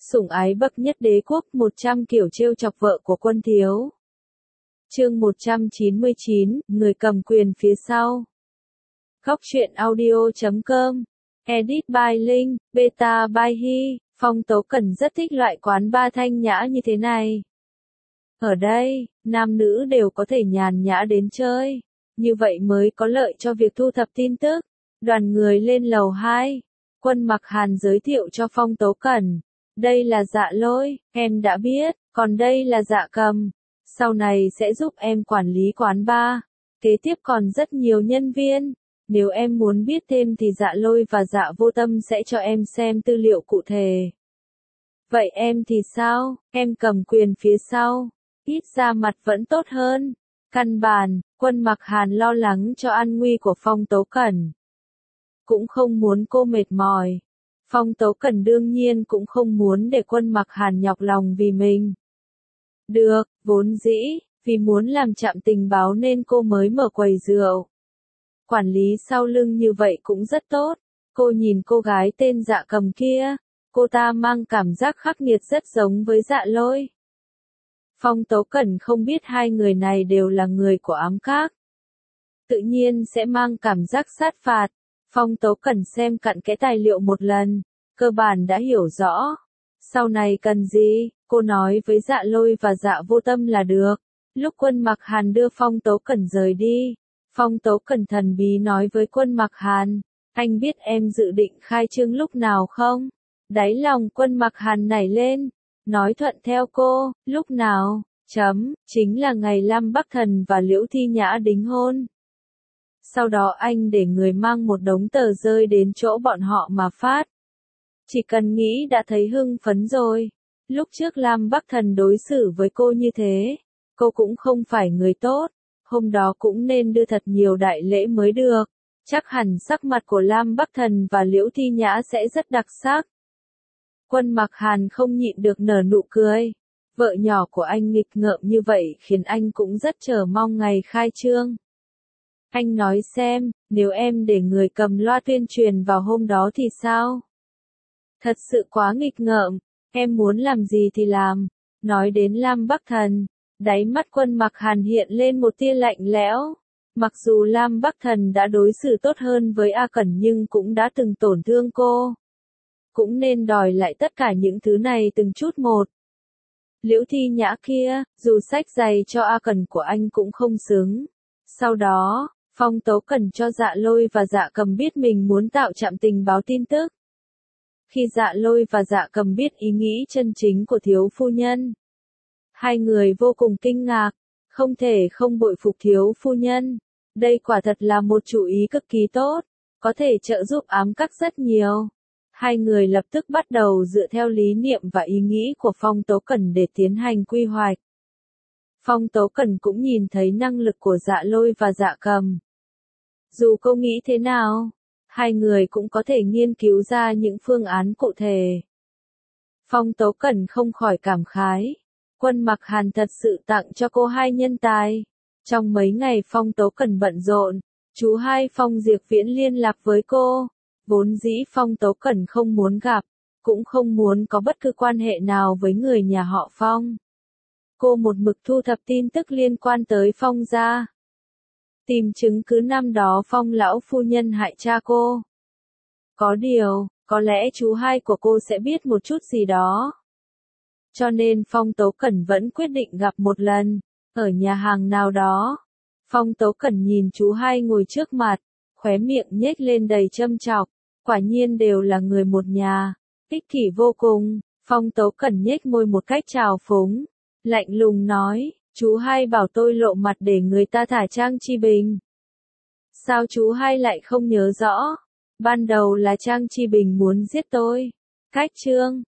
Sủng ái bậc nhất đế quốc, 100 kiểu trêu chọc vợ của quân thiếu. Chương 199, người cầm quyền phía sau. Góc truyện audio.com. Edit by Linh, Beta by He. Phong Tố Cẩn rất thích loại quán bar thanh nhã như thế này. Ở đây, nam nữ đều có thể nhàn nhã đến chơi. Như vậy mới có lợi cho việc thu thập tin tức. Đoàn người lên lầu 2. Quân Mặc Hàn giới thiệu cho Phong Tố Cẩn. Đây là Dạ Lôi, em đã biết, còn đây là Dạ Cầm. Sau này sẽ giúp em quản lý quán bar. Kế tiếp còn rất nhiều nhân viên. Nếu em muốn biết thêm thì Dạ Lôi và Dạ Vô Tâm sẽ cho em xem tư liệu cụ thể. Vậy em thì sao? Em cầm quyền phía sau. Ít ra mặt vẫn tốt hơn. Căn bản, Quân Mặc Hàn lo lắng cho an nguy của Phong Tố Cẩn. Cũng không muốn cô mệt mỏi. Phong Tố Cẩn đương nhiên cũng không muốn để Quân Mặc Hàn nhọc lòng vì mình. Được, vốn dĩ, vì muốn làm trạm tình báo nên cô mới mở quầy rượu. Quản lý sau lưng như vậy cũng rất tốt. Cô nhìn cô gái tên Dạ Cầm kia, cô ta mang cảm giác khắc nghiệt rất giống với Dạ Lôi. Phong Tố Cẩn không biết hai người này đều là người của ám các. Tự nhiên sẽ mang cảm giác sát phạt. Phong Tố Cẩn xem cặn kẽ tài liệu một lần, cơ bản đã hiểu rõ. Sau này cần gì, cô nói với Dạ Lôi và Dạ Vô Tâm là được. Lúc Quân Mặc Hàn đưa Phong Tố Cẩn rời đi, Phong Tố Cẩn thần bí nói với Quân Mặc Hàn, anh biết em dự định khai trương lúc nào không? Đáy lòng Quân Mặc Hàn nảy lên, nói thuận theo cô, lúc nào, chính là ngày Lam Bắc Thần và Liễu Thi Nhã đính hôn. Sau đó anh để người mang một đống tờ rơi đến chỗ bọn họ mà phát. Chỉ cần nghĩ đã thấy hưng phấn rồi. Lúc trước Lam Bắc Thần đối xử với cô như thế, cô cũng không phải người tốt. Hôm đó cũng nên đưa thật nhiều đại lễ mới được. Chắc hẳn sắc mặt của Lam Bắc Thần và Liễu Thi Nhã sẽ rất đặc sắc. Quân Mặc Hàn không nhịn được nở nụ cười. Vợ nhỏ của anh nghịch ngợm như vậy khiến anh cũng rất chờ mong ngày khai trương. Anh nói xem, nếu em để người cầm loa tuyên truyền vào hôm đó thì sao? Thật sự quá nghịch ngợm, em muốn làm gì thì làm. Nói đến Lam Bắc Thần, đáy mắt Quân Mặc Hàn hiện lên một tia lạnh lẽo. Mặc dù Lam Bắc Thần đã đối xử tốt hơn với A Cẩn nhưng cũng đã từng tổn thương cô. Cũng nên đòi lại tất cả những thứ này từng chút một. Liễu Thi Nhã kia, dù xách giày cho A Cẩn của anh cũng không xứng. Sau đó, Phong Tố Cẩn cho Dạ Lôi và Dạ Cầm biết mình muốn tạo trạm tình báo tin tức. Khi Dạ Lôi và Dạ Cầm biết ý nghĩ chân chính của thiếu phu nhân, hai người vô cùng kinh ngạc, không thể không bội phục thiếu phu nhân. Đây quả thật là một chủ ý cực kỳ tốt, có thể trợ giúp ám các rất nhiều. Hai người lập tức bắt đầu dựa theo lý niệm và ý nghĩ của Phong Tố Cẩn để tiến hành quy hoạch. Phong Tố Cẩn cũng nhìn thấy năng lực của Dạ Lôi và Dạ Cầm. Dù cô nghĩ thế nào, hai người cũng có thể nghiên cứu ra những phương án cụ thể. Phong Tố Cẩn không khỏi cảm khái. Quân Mặc Hàn thật sự tặng cho cô hai nhân tài. Trong mấy ngày Phong Tố Cẩn bận rộn, chú hai Phong Diệp Viễn liên lạc với cô. Vốn dĩ Phong Tố Cẩn không muốn gặp, cũng không muốn có bất cứ quan hệ nào với người nhà họ Phong. Cô một mực thu thập tin tức liên quan tới Phong gia. Tìm chứng cứ năm đó Phong lão phu nhân hại cha cô. Có điều, có lẽ chú hai của cô sẽ biết một chút gì đó. Cho nên Phong Tố Cẩn vẫn quyết định gặp một lần, ở nhà hàng nào đó. Phong Tố Cẩn nhìn chú hai ngồi trước mặt, khóe miệng nhếch lên đầy châm chọc. Quả nhiên đều là người một nhà, ích kỷ vô cùng. Phong Tố Cẩn nhếch môi một cách trào phúng, lạnh lùng nói, chú hai bảo tôi lộ mặt để người ta thả Trang Chi Bình. Sao chú hai lại không nhớ rõ? Ban đầu là Trang Chi Bình muốn giết tôi. Cách trương,